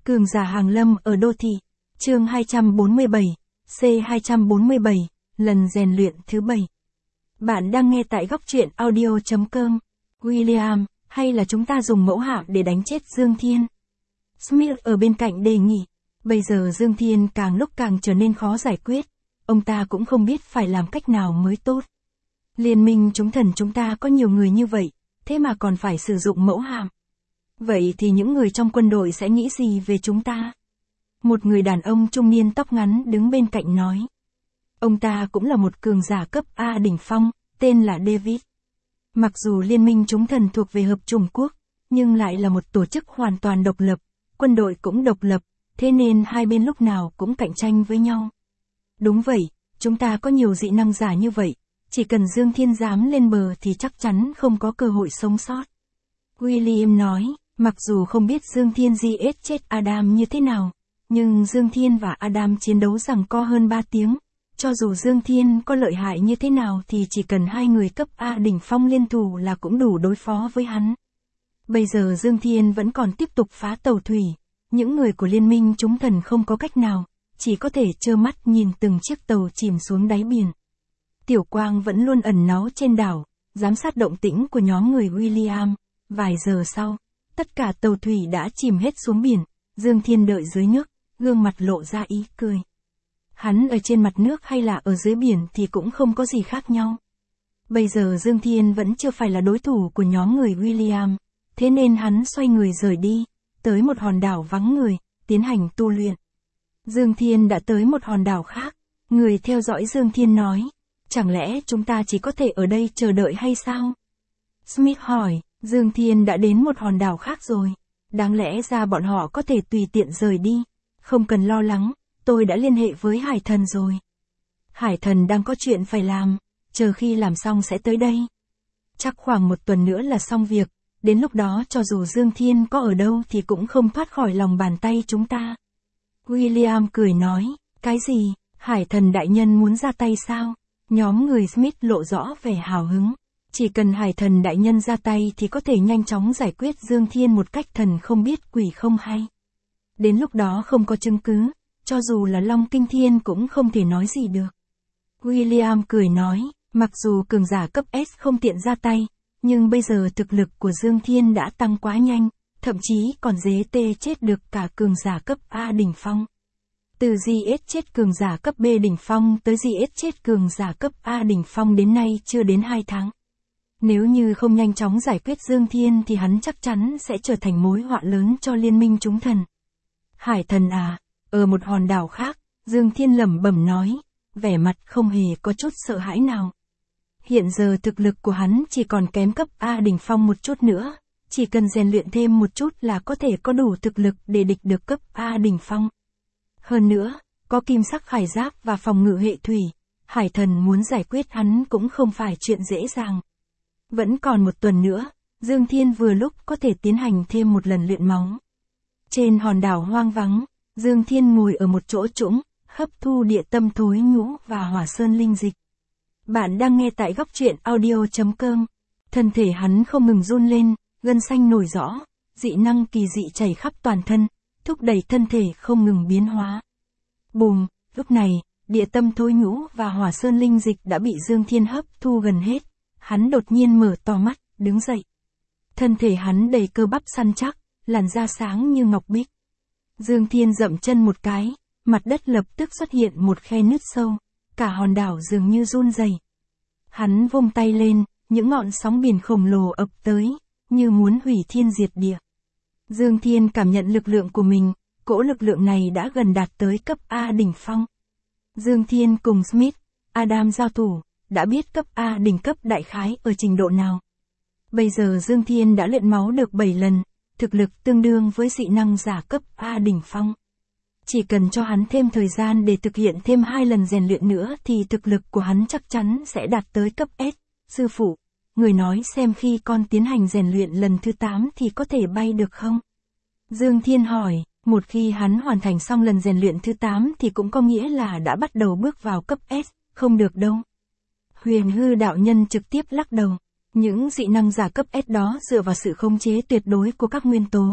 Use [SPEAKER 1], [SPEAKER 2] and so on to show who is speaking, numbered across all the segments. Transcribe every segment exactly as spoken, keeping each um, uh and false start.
[SPEAKER 1] Cường giả hàng lâm ở đô thị. Chương hai trăm bốn mươi bảy, C hai trăm bốn mươi bảy, lần rèn luyện thứ bảy. Bạn đang nghe tại góc truyện audio chấm com. William, hay là chúng ta dùng mẫu hạm để đánh chết Dương Thiên? Smith ở bên cạnh đề nghị. Bây giờ Dương Thiên càng lúc càng trở nên khó giải quyết. Ông ta cũng không biết phải làm cách nào mới tốt. Liên minh chúng thần chúng ta có nhiều người như vậy, thế mà còn phải sử dụng mẫu hạm. Vậy thì những người trong quân đội sẽ nghĩ gì về chúng ta? Một người đàn ông trung niên tóc ngắn đứng bên cạnh nói. Ông ta cũng là một cường giả cấp A đỉnh phong, tên là David. Mặc dù liên minh chúng thần thuộc về hợp chủng quốc, nhưng lại là một tổ chức hoàn toàn độc lập, quân đội cũng độc lập, thế nên hai bên lúc nào cũng cạnh tranh với nhau. Đúng vậy, chúng ta có nhiều dị năng giả như vậy, chỉ cần Dương Thiên dám lên bờ thì chắc chắn không có cơ hội sống sót. William nói, mặc dù không biết Dương Thiên giết chết Adam như thế nào, nhưng Dương Thiên và Adam chiến đấu giằng co hơn ba tiếng. Cho dù Dương Thiên có lợi hại như thế nào thì chỉ cần hai người cấp A đỉnh phong liên thủ là cũng đủ đối phó với hắn. Bây giờ Dương Thiên vẫn còn tiếp tục phá tàu thủy, những người của liên minh chúng thần không có cách nào, chỉ có thể trơ mắt nhìn từng chiếc tàu chìm xuống đáy biển. Tiểu Quang vẫn luôn ẩn náu trên đảo, giám sát động tĩnh của nhóm người William. Vài giờ sau, tất cả tàu thủy đã chìm hết xuống biển, Dương Thiên đợi dưới nước, gương mặt lộ ra ý cười. Hắn ở trên mặt nước hay là ở dưới biển thì cũng không có gì khác nhau. Bây giờ Dương Thiên vẫn chưa phải là đối thủ của nhóm người William, thế nên hắn xoay người rời đi, tới một hòn đảo vắng người, tiến hành tu luyện. Dương Thiên đã tới một hòn đảo khác, người theo dõi Dương Thiên nói, chẳng lẽ chúng ta chỉ có thể ở đây chờ đợi hay sao? Smith hỏi, Dương Thiên đã đến một hòn đảo khác rồi, đáng lẽ ra bọn họ có thể tùy tiện rời đi, không cần lo lắng. Tôi đã liên hệ với Hải Thần rồi. Hải Thần đang có chuyện phải làm, chờ khi làm xong sẽ tới đây. Chắc khoảng một tuần nữa là xong việc, đến lúc đó cho dù Dương Thiên có ở đâu thì cũng không thoát khỏi lòng bàn tay chúng ta. William cười nói, cái gì, Hải Thần đại nhân muốn ra tay sao? Nhóm người Smith lộ rõ vẻ hào hứng. Chỉ cần Hải Thần đại nhân ra tay thì có thể nhanh chóng giải quyết Dương Thiên một cách thần không biết quỷ không hay. Đến lúc đó không có chứng cứ. Cho dù là Long Kinh Thiên cũng không thể nói gì được. William cười nói, mặc dù cường giả cấp S không tiện ra tay, nhưng bây giờ thực lực của Dương Thiên đã tăng quá nhanh, thậm chí còn dễ tê chết được cả cường giả cấp A đỉnh phong. Từ giết chết cường giả cấp B đỉnh phong tới giết chết cường giả cấp A đỉnh phong đến nay chưa đến hai tháng. Nếu như không nhanh chóng giải quyết Dương Thiên thì hắn chắc chắn sẽ trở thành mối họa lớn cho liên minh chúng thần. Hải Thần à? Ở một hòn đảo khác, Dương Thiên lẩm bẩm nói, vẻ mặt không hề có chút sợ hãi nào. Hiện giờ thực lực của hắn chỉ còn kém cấp A đỉnh phong một chút nữa, chỉ cần rèn luyện thêm một chút là có thể có đủ thực lực để địch được cấp A đỉnh phong. Hơn nữa, có kim sắc khải giáp và phòng ngự hệ thủy, Hải Thần muốn giải quyết hắn cũng không phải chuyện dễ dàng. Vẫn còn một tuần nữa, Dương Thiên vừa lúc có thể tiến hành thêm một lần luyện máu. Trên hòn đảo hoang vắng, Dương Thiên ngồi ở một chỗ trũng, hấp thu địa tâm thối nhũ và hỏa sơn linh dịch. Bạn đang nghe tại góc truyện audio chấm com. Thân thể hắn không ngừng run lên, gân xanh nổi rõ, dị năng kỳ dị chảy khắp toàn thân, thúc đẩy thân thể không ngừng biến hóa. Bùm, lúc này, địa tâm thối nhũ và hỏa sơn linh dịch đã bị Dương Thiên hấp thu gần hết. Hắn đột nhiên mở to mắt, đứng dậy. Thân thể hắn đầy cơ bắp săn chắc, làn da sáng như ngọc bích. Dương Thiên dậm chân một cái, mặt đất lập tức xuất hiện một khe nứt sâu, cả hòn đảo dường như run rẩy. Hắn vung tay lên, những ngọn sóng biển khổng lồ ập tới, như muốn hủy thiên diệt địa. Dương Thiên cảm nhận lực lượng của mình, cỗ lực lượng này đã gần đạt tới cấp A đỉnh phong. Dương Thiên cùng Smith, Adam giao thủ, đã biết cấp A đỉnh cấp đại khái ở trình độ nào. Bây giờ Dương Thiên đã luyện máu được bảy lần. Thực lực tương đương với dị năng giả cấp A đỉnh phong. Chỉ cần cho hắn thêm thời gian để thực hiện thêm hai lần rèn luyện nữa thì thực lực của hắn chắc chắn sẽ đạt tới cấp S. Sư phụ, người nói xem khi con tiến hành rèn luyện lần thứ tám thì có thể bay được không? Dương Thiên hỏi, một khi hắn hoàn thành xong lần rèn luyện thứ tám thì cũng có nghĩa là đã bắt đầu bước vào cấp S, không được đâu. Huyền hư đạo nhân trực tiếp lắc đầu. Những dị năng giả cấp S đó dựa vào sự khống chế tuyệt đối của các nguyên tố,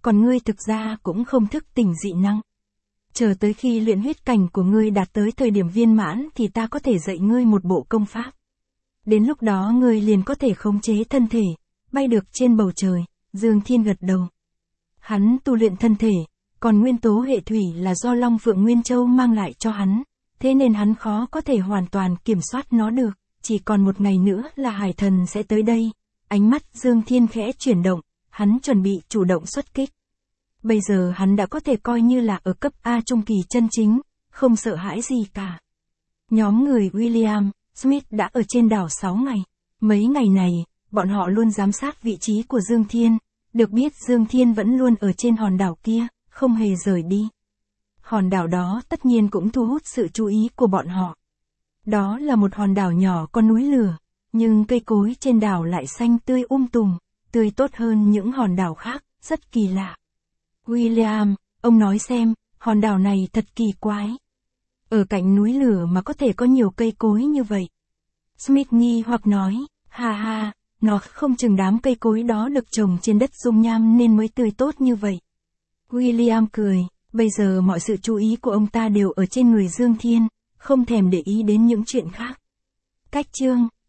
[SPEAKER 1] còn ngươi thực ra cũng không thức tỉnh dị năng. Chờ tới khi luyện huyết cảnh của ngươi đạt tới thời điểm viên mãn thì ta có thể dạy ngươi một bộ công pháp. Đến lúc đó ngươi liền có thể khống chế thân thể, bay được trên bầu trời. Dương Thiên gật đầu. Hắn tu luyện thân thể, còn nguyên tố hệ thủy là do Long Phượng Nguyên Châu mang lại cho hắn, thế nên hắn khó có thể hoàn toàn kiểm soát nó được. Chỉ còn một ngày nữa là Hải Thần sẽ tới đây. Ánh mắt Dương Thiên khẽ chuyển động, hắn chuẩn bị chủ động xuất kích. Bây giờ hắn đã có thể coi như là ở cấp A trung kỳ chân chính, không sợ hãi gì cả. Nhóm người William, Smith đã ở trên đảo sáu ngày. Mấy ngày này, bọn họ luôn giám sát vị trí của Dương Thiên, được biết Dương Thiên vẫn luôn ở trên hòn đảo kia, không hề rời đi. Hòn đảo đó tất nhiên cũng thu hút sự chú ý của bọn họ. Đó là một hòn đảo nhỏ có núi lửa, nhưng cây cối trên đảo lại xanh tươi um tùm, tươi tốt hơn những hòn đảo khác, rất kỳ lạ. William, ông nói xem, hòn đảo này thật kỳ quái. Ở cạnh núi lửa mà có thể có nhiều cây cối như vậy. Smith nghi hoặc nói, ha ha, nó không chừng đám cây cối đó được trồng trên đất dung nham nên mới tươi tốt như vậy. William cười, bây giờ mọi sự chú ý của ông ta đều ở trên người Dương Thiên, không thèm để ý đến những chuyện khác. Cách chương